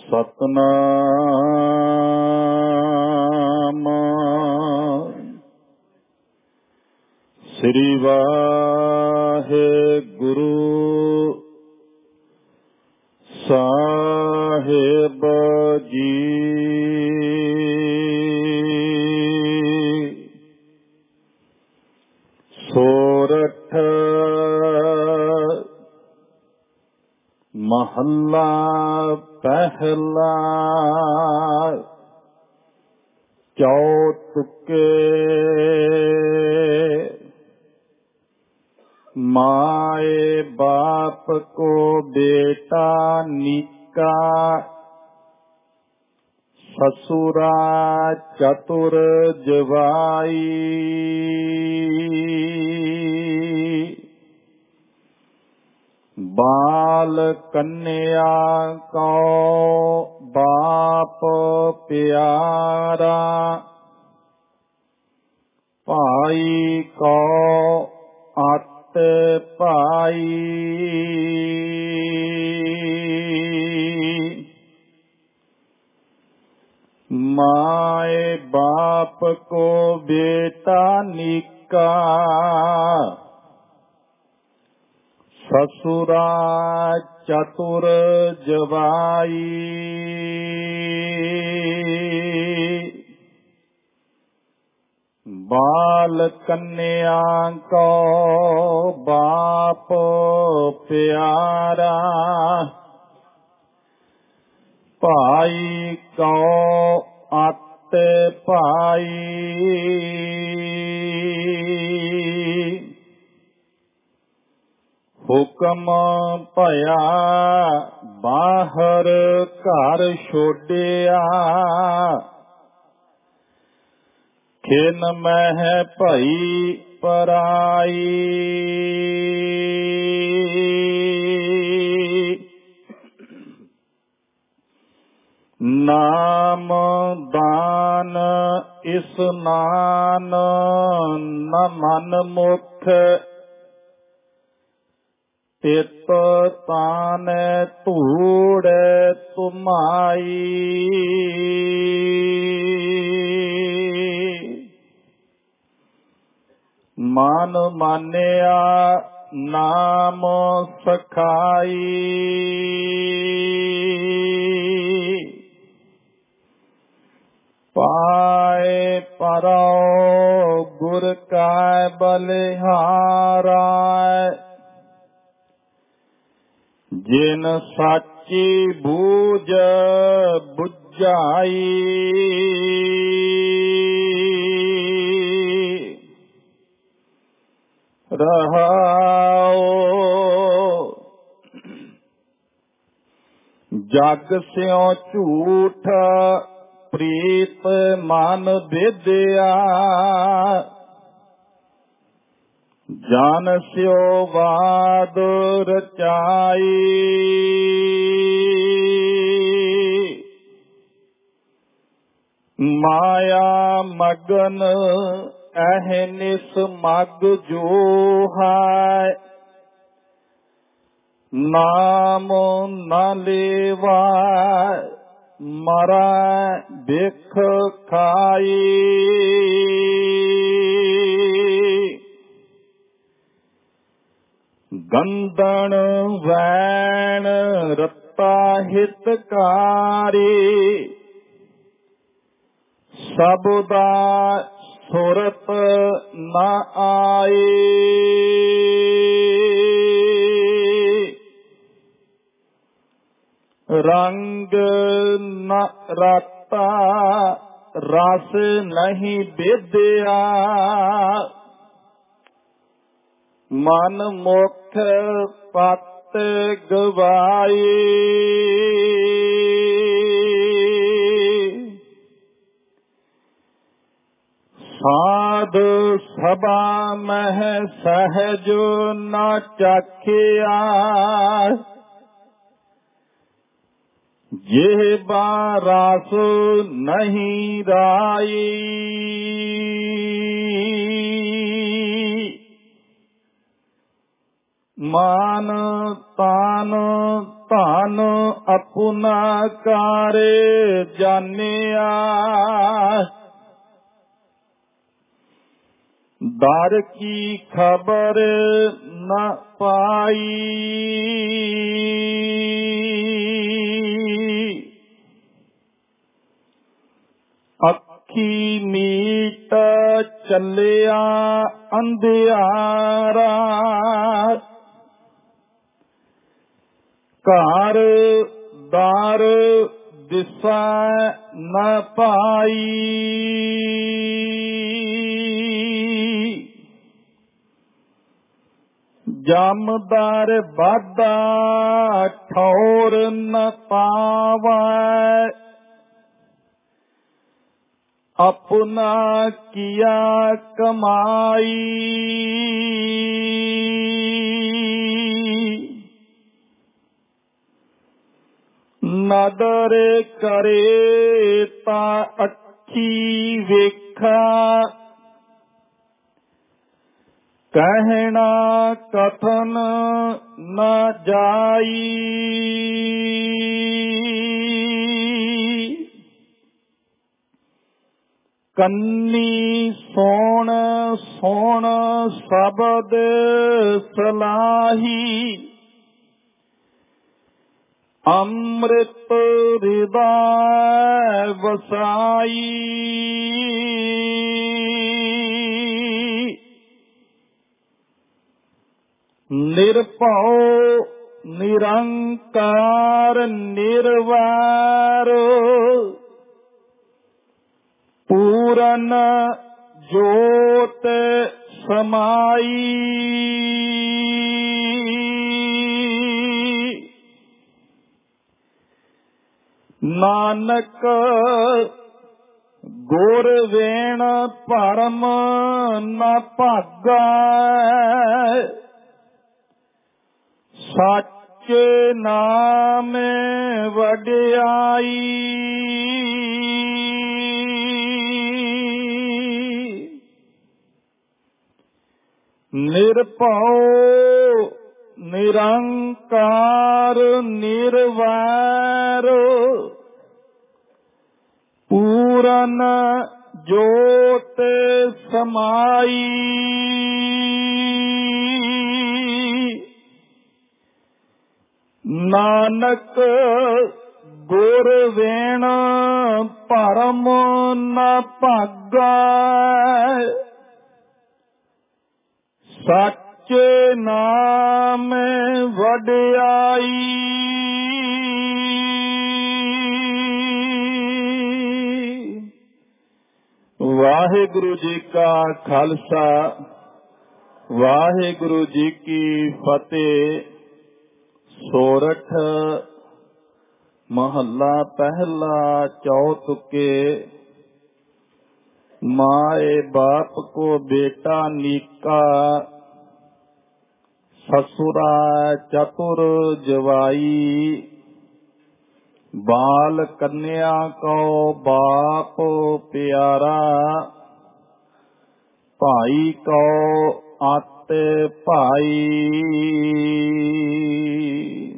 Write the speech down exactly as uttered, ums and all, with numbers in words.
ਸਤਨਾਮ ਸ੍ਰੀ ਵਾਹਿਗੁਰੂ ਸਾਹਿਬ ਜੀ। ਸੋਰਠ ਮਹੱਲਾ ਪਹਿਲਾ। ਚੌਤੁਕੇ माए बाप को बेटा निका, ससुरा चतुर जवाई। बाल कन्या को बाप प्यारा, भाई को आत भाई। माए बाप को बेटा निका, ससुरा चतुर जवाई। बाल कन्या को बाप प्यारा, भाई को आत भाई। हुक्म भया बाहर घर छोड़िया, खिन मह भई पराई। नाम दान स्नान न मन मुख, तित तान धूड़ तुमाई। मन मानिया नाम सखाई, पाए परो गुर का बलिहारा। जिन साची बूझ बुझाई, रहाओ जग स्यों झूठ प्रीत मन विद्या, जान स्यो वाद रचाई। माया मगन अहनिस मग जो है, नाम न लेवा मरा बिख खाई। गंदन वैन रत्ता हितकारी, सबदा सुरत न आए। रंग न रता रस नहीं विद्या, मन मुख पत गवाई। साध सभा मह सहज न चखिया, ये बारस नहीं राई। मान तान ਧਨ ਆਪਣਾ ਕਾਰੇ ਜਾਣਿਆ, ਦਰ ਕੀ ਖਬਰ ਨ ਪਾਈ। ਅੱਖੀ ਮੀਟ ਚੱਲਿਆ ਅੰਧਿਆਰਾ, ਘਰ ਦਰ ਦਿਸੈ ਨ ਪਾਈ। ਜਮਦਰ ਵਾਧਾ ਠੌਰ ਨ ਪਾਵੈ, ਆਪਣਾ ਕੀਆ ਕਮਾਈ। ਨਦਰ ਕਰੇ ਤਾਂ ਅੱਖੀ ਵੇਖਾ, ਕਹਿਣਾ ਕਥਨ ਨ ਜਾਈ। ਕੰਨੀ ਸੋਣ ਸੋਣ ਸ਼ਬਦ ਸਲਾਹੀ, ਅੰਮ੍ਰਿਤ ਹਿਰਦਾ ਵਸਾਈ। ਨਿਰਭਉ ਨਿਰੰਕਾਰ ਨਿਰਵੈਰ, ਪੂਰਨ ਜੋਤ ਸਮਾਈ। ਨਾਨਕ ਗੁਰ ਵੇਣ ਭਰਮ ਨ ਭਾਗੈ, ਸੱਚੇ ਨਾਮ ਵਡਿਆਈ। ਨਿਰਭਉ ਨਿਰੰਕਾਰ ਨਿਰਵੈਰ, ਪੂਰਨ ਜੋਤ ਸਮਾਈ। ਨਾਨਕ ਗੁਰ ਵੇਣ ਭਰਮ ਨ ਭਾਗੈ, ਸੱਚੇ ਨਾਮ ਵਡਿਆਈ। ਵਾਹਿਗੁਰੂ ਜੀ ਕਾ ਖਾਲਸਾ, ਵਾਹਿਗੁਰੂ ਜੀ ਕੀ ਫਤਿਹ। ਸੋਰਠ ਮਹੱਲਾ ਪਹਿਲਾ ਚੌਤੁਕੇ। माए बाप को बेटा नीका, ससुरा चतुर जवाई। बाल कन्या को बाप प्यारा, भाई को आते भाई।